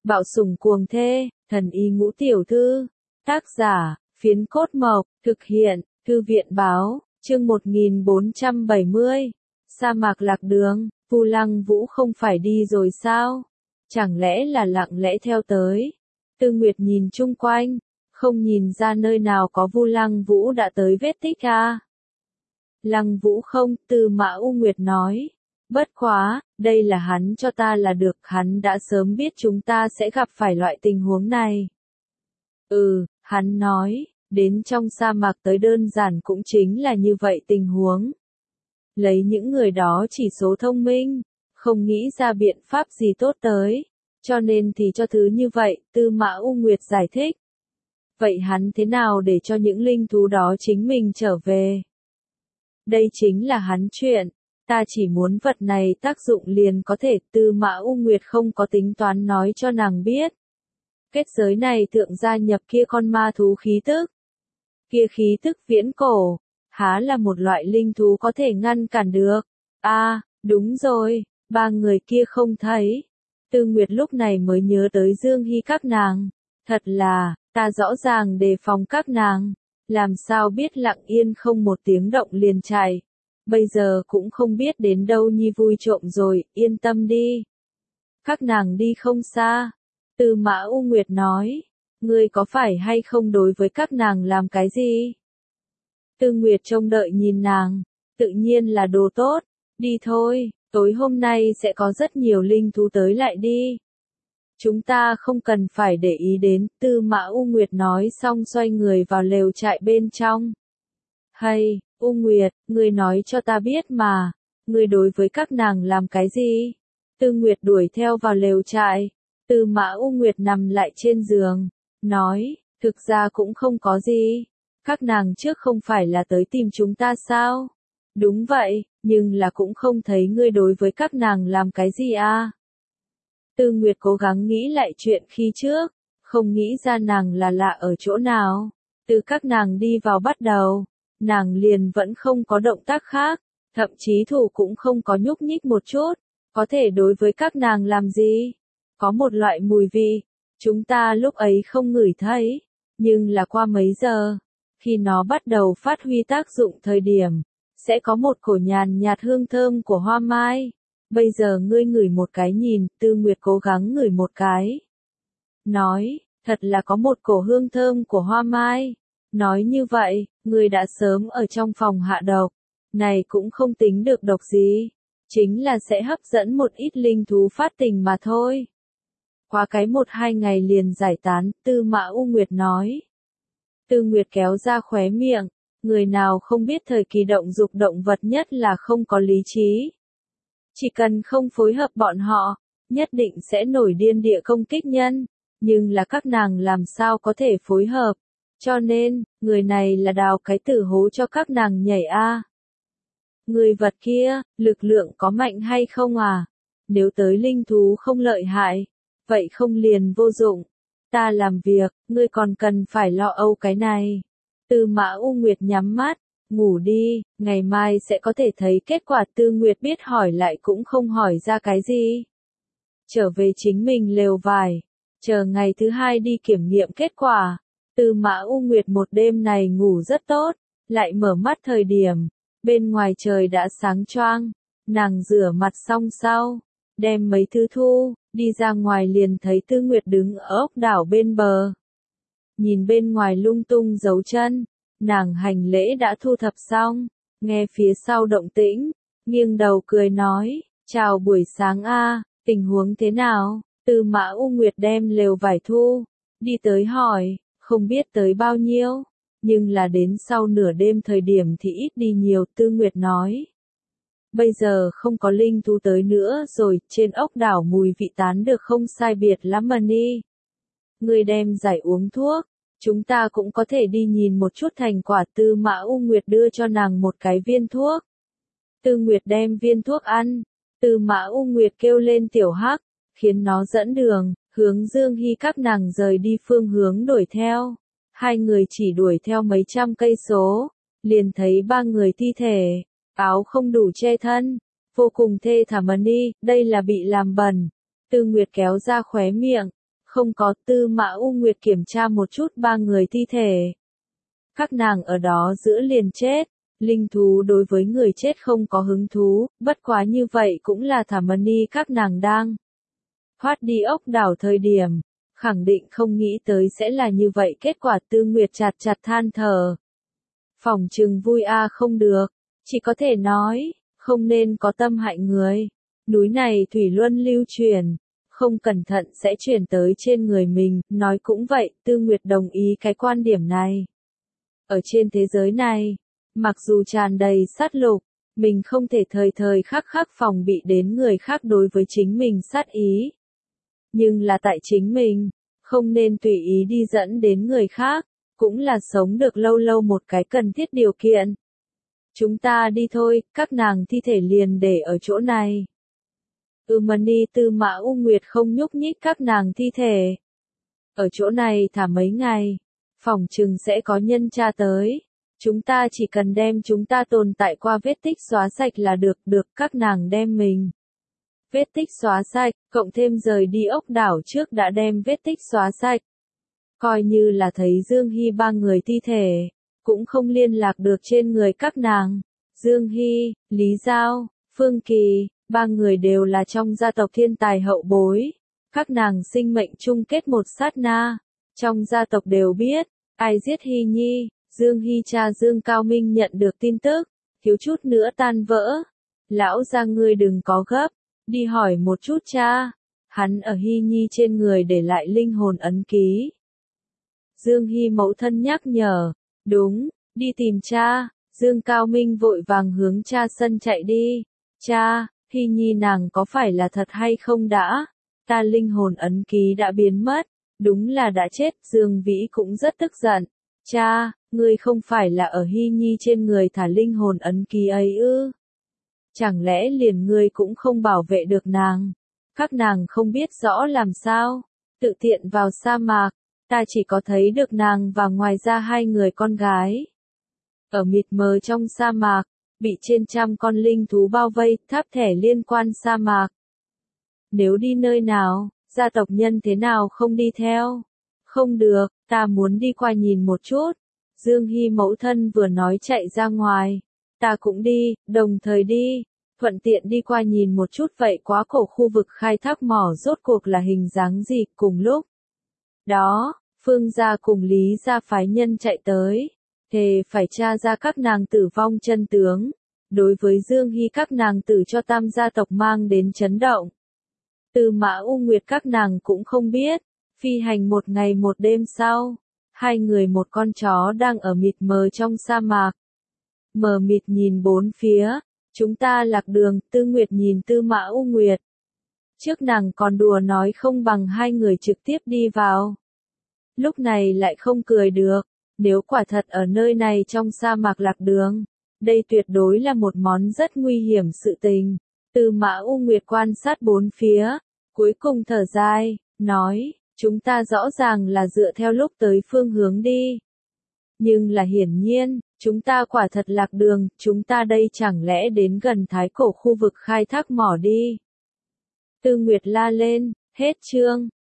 Bạo sủng cuồng thê, thần y ngũ tiểu thư. Tác giả, Phiến Cốt Mộc, thực hiện, Thư viện báo, chương 1470. Sa mạc lạc đường, Vu Lăng Vũ không phải đi rồi sao? Chẳng lẽ là lặng lẽ theo tới? Tư Nguyệt nhìn chung quanh, không nhìn ra nơi nào có Vu Lăng Vũ đã tới vết tích à? Lăng Vũ không, Tư Mã U Nguyệt nói. Bất quá, đây là hắn cho ta là được, hắn đã sớm biết chúng ta sẽ gặp phải loại tình huống này. Hắn nói, đến trong sa mạc tới đơn giản cũng chính là như vậy tình huống. Lấy những người đó chỉ số thông minh, không nghĩ ra biện pháp gì tốt tới, cho nên thì cho thứ như vậy, Tư Mã U Nguyệt giải thích. Vậy hắn thế nào để cho những linh thú đó chính mình trở về? Đây chính là hắn chuyện, ta chỉ muốn vật này tác dụng liền có thể, Tư Mã U Nguyệt không có tính toán nói cho nàng biết. Kết giới này thượng gia nhập kia con ma thú khí tức. Kia khí tức viễn cổ, há là một loại linh thú có thể ngăn cản được. Đúng rồi, ba người kia không thấy. Tư Nguyệt lúc này mới nhớ tới Dương Hy các nàng. Thật là, ta rõ ràng đề phòng các nàng. Làm sao biết lặng yên không một tiếng động liền chạy. Bây giờ cũng không biết đến đâu nhi vui trộm rồi, yên tâm đi. Các nàng đi không xa. Tư Mã U Nguyệt nói, ngươi có phải hay không đối với các nàng làm cái gì? Tư Nguyệt trông đợi nhìn nàng, tự nhiên là đồ tốt, đi thôi, tối hôm nay sẽ có rất nhiều linh thú tới lại đi. Chúng ta không cần phải để ý đến, Tư Mã U Nguyệt nói xong xoay người vào lều trại bên trong. Hay, U Nguyệt, ngươi nói cho ta biết mà, ngươi đối với các nàng làm cái gì? Tư Nguyệt đuổi theo vào lều trại. Tư Mã U Nguyệt nằm lại trên giường, nói, thực ra cũng không có gì. Các nàng trước không phải là tới tìm chúng ta sao? Đúng vậy, nhưng là cũng không thấy ngươi đối với các nàng làm cái gì à? Tư Nguyệt cố gắng nghĩ lại chuyện khi trước, không nghĩ ra nàng là lạ ở chỗ nào. Từ các nàng đi vào bắt đầu, nàng liền vẫn không có động tác khác, thậm chí thủ cũng không có nhúc nhích một chút. Có thể đối với các nàng làm gì? Có một loại mùi vị, chúng ta lúc ấy không ngửi thấy, nhưng là qua mấy giờ, khi nó bắt đầu phát huy tác dụng thời điểm, sẽ có một cổ nhàn nhạt hương thơm của hoa mai. Bây giờ ngươi ngửi một cái nhìn, Tư Nguyệt cố gắng ngửi một cái. Nói, thật là có một cổ hương thơm của hoa mai. Nói như vậy, ngươi đã sớm ở trong phòng hạ độc, này cũng không tính được độc gì, chính là sẽ hấp dẫn một ít linh thú phát tình mà thôi. Qua cái 1-2 ngày liền giải tán, Tư Mã U Nguyệt nói. Tư Nguyệt kéo ra khóe miệng, người nào không biết thời kỳ động dục động vật nhất là không có lý trí. Chỉ cần không phối hợp bọn họ, nhất định sẽ nổi điên địa công kích nhân, nhưng là các nàng làm sao có thể phối hợp, cho nên, người này là đào cái tử hố cho các nàng nhảy a. Người vật kia, lực lượng có mạnh hay không à? Nếu tới linh thú không lợi hại, vậy không liền vô dụng. Ta làm việc, ngươi còn cần phải lo âu cái này. Tư Mã U Nguyệt nhắm mắt, ngủ đi, ngày mai sẽ có thể thấy kết quả. Tư Nguyệt biết hỏi lại cũng không hỏi ra cái gì. Trở về chính mình lều vải, chờ ngày thứ 2 đi kiểm nghiệm kết quả. Tư Mã U Nguyệt một đêm này ngủ rất tốt, lại mở mắt thời điểm, bên ngoài trời đã sáng choang, nàng rửa mặt xong sau, đem mấy thứ thu, đi ra ngoài liền thấy Tư Nguyệt đứng ở ốc đảo bên bờ. Nhìn bên ngoài lung tung dấu chân, nàng hành lễ đã thu thập xong, nghe phía sau động tĩnh, nghiêng đầu cười nói, chào buổi sáng a, tình huống thế nào? Tư Mã U Nguyệt đem lều vải thu, đi tới hỏi, không biết tới bao nhiêu, nhưng là đến sau nửa đêm thời điểm thì ít đi nhiều. Tư Nguyệt nói. Bây giờ không có linh thú tới nữa rồi, trên ốc đảo mùi vị tán được không sai biệt lắm mà ni. Ngươi đem giải uống thuốc, chúng ta cũng có thể đi nhìn một chút thành quả. Tư Mã U Nguyệt đưa cho nàng một cái viên thuốc. Tư Nguyệt đem viên thuốc ăn, Tư Mã U Nguyệt kêu lên Tiểu Hắc, khiến nó dẫn đường, hướng Dương Hy các nàng rời đi phương hướng đuổi theo. Hai người chỉ đuổi theo mấy trăm cây số, liền thấy ba người thi thể. Áo không đủ che thân, vô cùng thê thảm ni, đây là bị làm bẩn. Tư Nguyệt kéo ra khóe miệng, Không có. Tư Mã U Nguyệt kiểm tra một chút ba người thi thể. Các nàng ở đó giữa liền chết. Linh thú đối với người chết không có hứng thú, bất quá như vậy cũng là thả Mani các nàng đang thoát đi ốc đảo thời điểm, khẳng định không nghĩ tới sẽ là như vậy kết quả. Tư Nguyệt chặt chặt than thở. Phỏng chừng vui không được, chỉ có thể nói, không nên có tâm hại người. Núi này thủy luân lưu truyền, không cẩn thận sẽ chuyển tới trên người mình, nói cũng vậy, Tư Nguyệt đồng ý cái quan điểm này. Ở trên thế giới này, mặc dù tràn đầy sát lục, mình không thể thời thời khắc khắc phòng bị đến người khác đối với chính mình sát ý. Nhưng là tại chính mình, không nên tùy ý đi dẫn đến người khác, cũng là sống được lâu lâu một cái cần thiết điều kiện. Chúng ta đi thôi, các nàng thi thể liền để ở chỗ này. Mani Tư Mã U Nguyệt không nhúc nhích các nàng thi thể. Ở chỗ này thả mấy ngày, phỏng chừng sẽ có nhân tra tới. Chúng ta chỉ cần đem chúng ta tồn tại qua vết tích xóa sạch là được các nàng đem mình. Vết tích xóa sạch, cộng thêm rời đi ốc đảo trước đã đem vết tích xóa sạch. Coi như là thấy Dương Hy ba người thi thể, cũng không liên lạc được trên người các nàng. Dương Hy, Lý Giao, Phương Kỳ, ba người đều là trong gia tộc thiên tài hậu bối. Các nàng sinh mệnh chung kết một sát na. Trong gia tộc đều biết, ai giết Hy Nhi. Dương Hy cha Dương Cao Minh nhận được tin tức, thiếu chút nữa tan vỡ. Lão gia ngươi đừng có gấp, đi hỏi một chút cha. Hắn ở Hy Nhi trên người để lại linh hồn ấn ký. Dương Hy mẫu thân nhắc nhở, đúng, đi tìm cha. Dương Cao Minh vội vàng hướng cha sân chạy đi. Cha, Hy Nhi nàng có phải là thật hay không đã? Ta linh hồn ấn ký đã biến mất, đúng là đã chết. Dương Vĩ cũng rất tức giận. Cha, ngươi không phải là ở Hy Nhi trên người thả linh hồn ấn ký ấy ư? Chẳng lẽ liền ngươi cũng không bảo vệ được nàng? Các nàng không biết rõ làm sao? Tự tiện vào sa mạc, ta chỉ có thấy được nàng và ngoài ra hai người con gái. Ở mịt mờ trong sa mạc, bị trên trăm con linh thú bao vây, tháp thẻ liên quan sa mạc. Nếu đi nơi nào, gia tộc nhân thế nào không đi theo? Không được, ta muốn đi qua nhìn một chút. Dương Hy mẫu thân vừa nói chạy ra ngoài. Ta cũng đi, đồng thời đi. Thuận tiện đi qua nhìn một chút vậy quá cổ khu vực khai thác mỏ rốt cuộc là hình dáng gì. Cùng lúc đó, Phương gia cùng Lý gia phái nhân chạy tới. Thề phải tra ra các nàng tử vong chân tướng. Đối với Dương Hy các nàng tử cho tam gia tộc mang đến chấn động. Tư Mã U Nguyệt các nàng cũng không biết. Phi hành một ngày một đêm sau, hai người một con chó đang ở mịt mờ trong sa mạc. Mờ mịt nhìn bốn phía, chúng ta lạc đường. Tư Nguyệt nhìn Tư Mã U Nguyệt. Trước nàng còn đùa nói không bằng hai người trực tiếp đi vào. Lúc này lại không cười được, nếu quả thật ở nơi này trong sa mạc lạc đường, đây tuyệt đối là một món rất nguy hiểm sự tình. Tư Mã U Nguyệt quan sát bốn phía, cuối cùng thở dài, nói. Chúng ta rõ ràng là dựa theo lúc tới phương hướng đi. Nhưng là hiển nhiên, chúng ta quả thật lạc đường, chúng ta đây chẳng lẽ đến gần thái cổ khu vực khai thác mỏ đi. Tư Nguyệt la lên, hết chương.